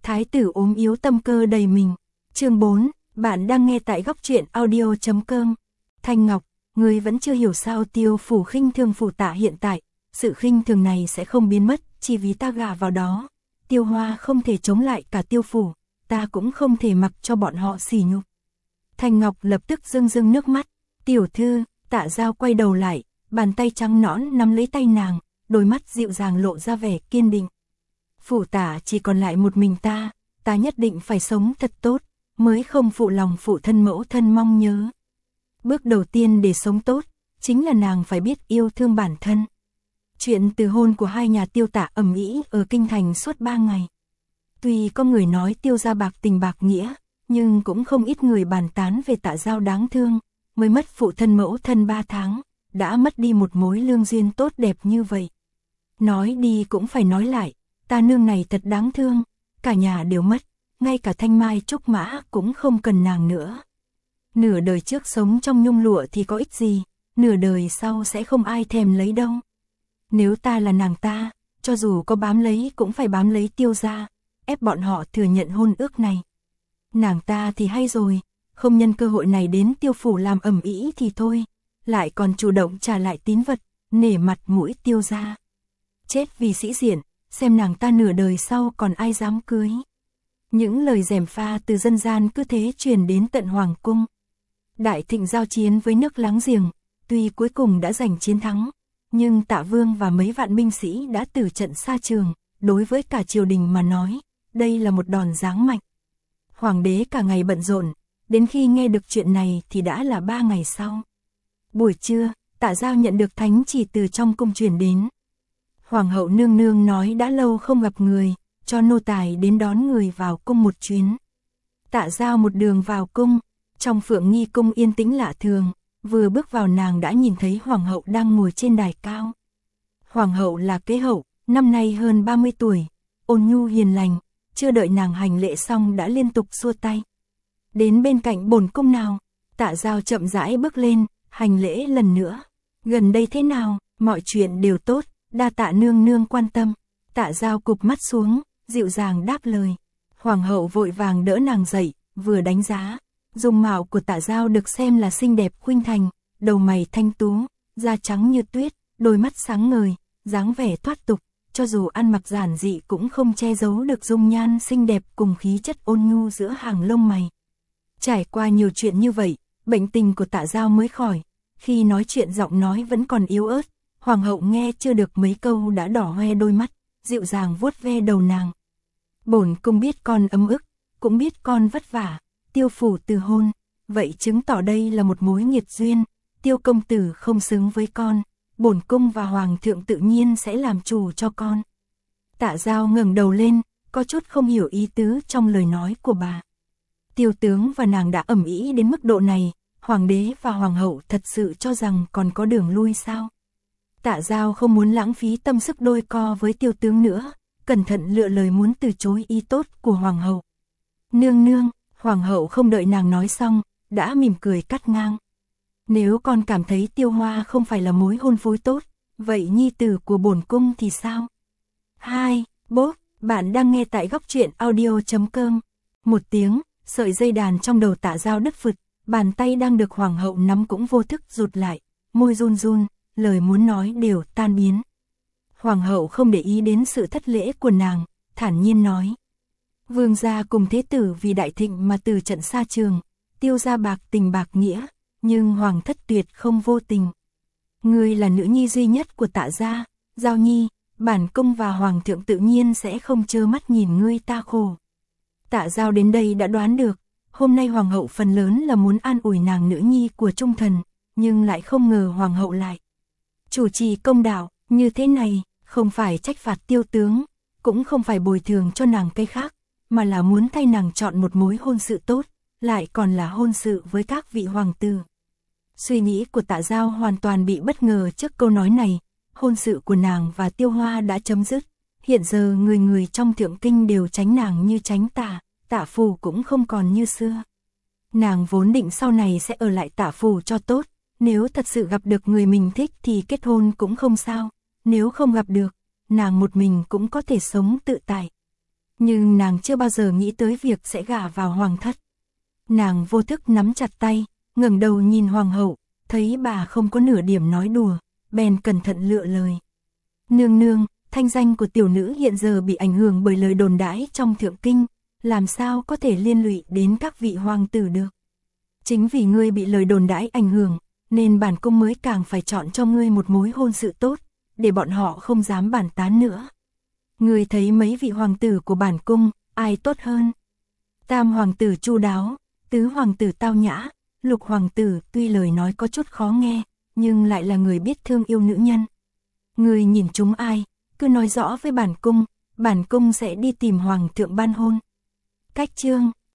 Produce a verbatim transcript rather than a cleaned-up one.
Thái tử ốm yếu tâm cơ đầy mình. Chương bốn, bạn đang nghe tại góc truyện audio chấm com. Thanh Ngọc, ngươi vẫn chưa hiểu sao Tiêu phủ khinh thường phủ tạ hiện tại, sự khinh thường này sẽ không biến mất, chỉ vì ta gả vào đó. Tiêu Hoa không thể chống lại cả Tiêu phủ, ta cũng không thể mặc cho bọn họ sỉ nhục. Thanh Ngọc lập tức rưng rưng nước mắt. Tiểu thư, Tạ Giao quay đầu lại, bàn tay trắng nõn nắm lấy tay nàng, đôi mắt dịu dàng lộ ra vẻ kiên định. Phủ Tạ chỉ còn lại một mình ta, ta nhất định phải sống thật tốt, mới không phụ lòng phụ thân mẫu thân mong nhớ. Bước đầu tiên để sống tốt, chính là nàng phải biết yêu thương bản thân. Chuyện từ hôn của hai nhà Tiêu Tạ ầm ĩ ở kinh thành suốt ba ngày. Tuy có người nói Tiêu gia bạc tình bạc nghĩa, nhưng cũng không ít người bàn tán về Tạ Giao đáng thương, mới mất phụ thân mẫu thân ba tháng, đã mất đi một mối lương duyên tốt đẹp như vậy. Nói đi cũng phải nói lại, ta nương này thật đáng thương, cả nhà đều mất, ngay cả Thanh Mai Trúc Mã cũng không cần nàng nữa. Nửa đời trước sống trong nhung lụa thì có ích gì, nửa đời sau sẽ không ai thèm lấy đâu. Nếu ta là nàng ta, cho dù có bám lấy cũng phải bám lấy Tiêu gia, ép bọn họ thừa nhận hôn ước này. Nàng ta thì hay rồi, không nhân cơ hội này đến Tiêu phủ làm ầm ĩ thì thôi, lại còn chủ động trả lại tín vật, nể mặt mũi Tiêu gia. Chết vì sĩ diện, xem nàng ta nửa đời sau còn ai dám cưới. Những lời gièm pha từ dân gian cứ thế truyền đến tận hoàng cung. Đại Thịnh giao chiến với nước láng giềng, tuy cuối cùng đã giành chiến thắng, nhưng Tạ Vương và mấy vạn binh sĩ đã tử trận xa trường, đối với cả triều đình mà nói, đây là một đòn giáng mạnh. Hoàng đế cả ngày bận rộn, đến khi nghe được chuyện này thì đã là ba ngày sau. Buổi trưa, Tạ Giao nhận được thánh chỉ từ trong cung truyền đến. Hoàng hậu nương nương nói đã lâu không gặp người, cho nô tài đến đón người vào cung một chuyến. Tạ Giao một đường vào cung, trong Phượng Nghi cung yên tĩnh lạ thường, vừa bước vào nàng đã nhìn thấy hoàng hậu đang ngồi trên đài cao. Hoàng hậu là kế hậu, năm nay hơn ba mươi tuổi, ôn nhu hiền lành, chưa đợi nàng hành lễ xong đã liên tục xua tay. Đến bên cạnh bổn cung nào, Tạ Giao chậm rãi bước lên, hành lễ lần nữa. Gần đây thế nào, mọi chuyện đều tốt, đa tạ nương nương quan tâm. Tạ Giao cụp mắt xuống, dịu dàng đáp lời. Hoàng hậu vội vàng đỡ nàng dậy, vừa đánh giá. Dung mạo của Tạ Giao được xem là xinh đẹp khuynh thành, đầu mày thanh tú, da trắng như tuyết, đôi mắt sáng ngời, dáng vẻ thoát tục, cho dù ăn mặc giản dị cũng không che giấu được dung nhan xinh đẹp cùng khí chất ôn nhu giữa hàng lông mày. Trải qua nhiều chuyện như vậy, bệnh tình của Tạ Giao mới khỏi, khi nói chuyện giọng nói vẫn còn yếu ớt, hoàng hậu nghe chưa được mấy câu đã đỏ hoe đôi mắt, dịu dàng vuốt ve đầu nàng. Bổn cung biết con ấm ức, cũng biết con vất vả, Tiêu phủ từ hôn, vậy chứng tỏ đây là một mối nghiệt duyên, Tiêu công tử không xứng với con, bổn cung và hoàng thượng tự nhiên sẽ làm chủ cho con. Tạ Giao ngẩng đầu lên, có chút không hiểu ý tứ trong lời nói của bà. Tiêu tướng và nàng đã ầm ĩ đến mức độ này, hoàng đế và hoàng hậu thật sự cho rằng còn có đường lui sao? Tạ Giao không muốn lãng phí tâm sức đôi co với tiêu tướng nữa, cẩn thận lựa lời muốn từ chối ý tốt của hoàng hậu. Nương nương, hoàng hậu không đợi nàng nói xong, đã mỉm cười cắt ngang. Nếu con cảm thấy Tiêu Hoa không phải là mối hôn phối tốt, vậy nhi tử của bổn cung thì sao? Hai, bốp, bạn đang nghe tại góc truyện audio chấm com. Một tiếng, sợi dây đàn trong đầu Tạ Giao đứt phụt, bàn tay đang được hoàng hậu nắm cũng vô thức rụt lại, môi run run, lời muốn nói đều tan biến. Hoàng hậu không để ý đến sự thất lễ của nàng, thản nhiên nói. Vương gia cùng thế tử vì Đại Thịnh mà từ trận xa trường, Tiêu gia bạc tình bạc nghĩa, nhưng hoàng thất tuyệt không vô tình. Ngươi là nữ nhi duy nhất của Tạ gia, Giao nhi, bản cung và hoàng thượng tự nhiên sẽ không trơ mắt nhìn ngươi ta khổ. Tạ Giao đến đây đã đoán được, hôm nay hoàng hậu phần lớn là muốn an ủi nàng nữ nhi của trung thần, nhưng lại không ngờ hoàng hậu lại chủ trì công đạo như thế này, không phải trách phạt tiêu tướng, cũng không phải bồi thường cho nàng cái khác, mà là muốn thay nàng chọn một mối hôn sự tốt, lại còn là hôn sự với các vị hoàng tử. Suy nghĩ của Tạ Giao hoàn toàn bị bất ngờ trước câu nói này, hôn sự của nàng và Tiêu Hoa đã chấm dứt, hiện giờ người người trong thượng kinh đều tránh nàng như tránh Tạ, Tạ phủ cũng không còn như xưa. Nàng vốn định sau này sẽ ở lại Tạ phủ cho tốt, nếu thật sự gặp được người mình thích thì kết hôn cũng không sao, nếu không gặp được, nàng một mình cũng có thể sống tự tại. Nhưng nàng chưa bao giờ nghĩ tới việc sẽ gả vào hoàng thất. Nàng vô thức nắm chặt tay, ngẩng đầu nhìn hoàng hậu, thấy bà không có nửa điểm nói đùa, bèn cẩn thận lựa lời. Nương nương, thanh danh của tiểu nữ hiện giờ bị ảnh hưởng bởi lời đồn đãi trong thượng kinh, làm sao có thể liên lụy đến các vị hoàng tử được. Chính vì ngươi bị lời đồn đãi ảnh hưởng, nên bản cung mới càng phải chọn cho ngươi một mối hôn sự tốt, để bọn họ không dám bàn tán nữa. Ngươi thấy mấy vị hoàng tử của bản cung, ai tốt hơn? Tam hoàng tử chu đáo, tứ hoàng tử tao nhã, lục hoàng tử tuy lời nói có chút khó nghe, nhưng lại là người biết thương yêu nữ nhân. Ngươi nhìn chúng ai, cứ nói rõ với bản cung, bản cung sẽ đi tìm hoàng thượng ban hôn. Cách chương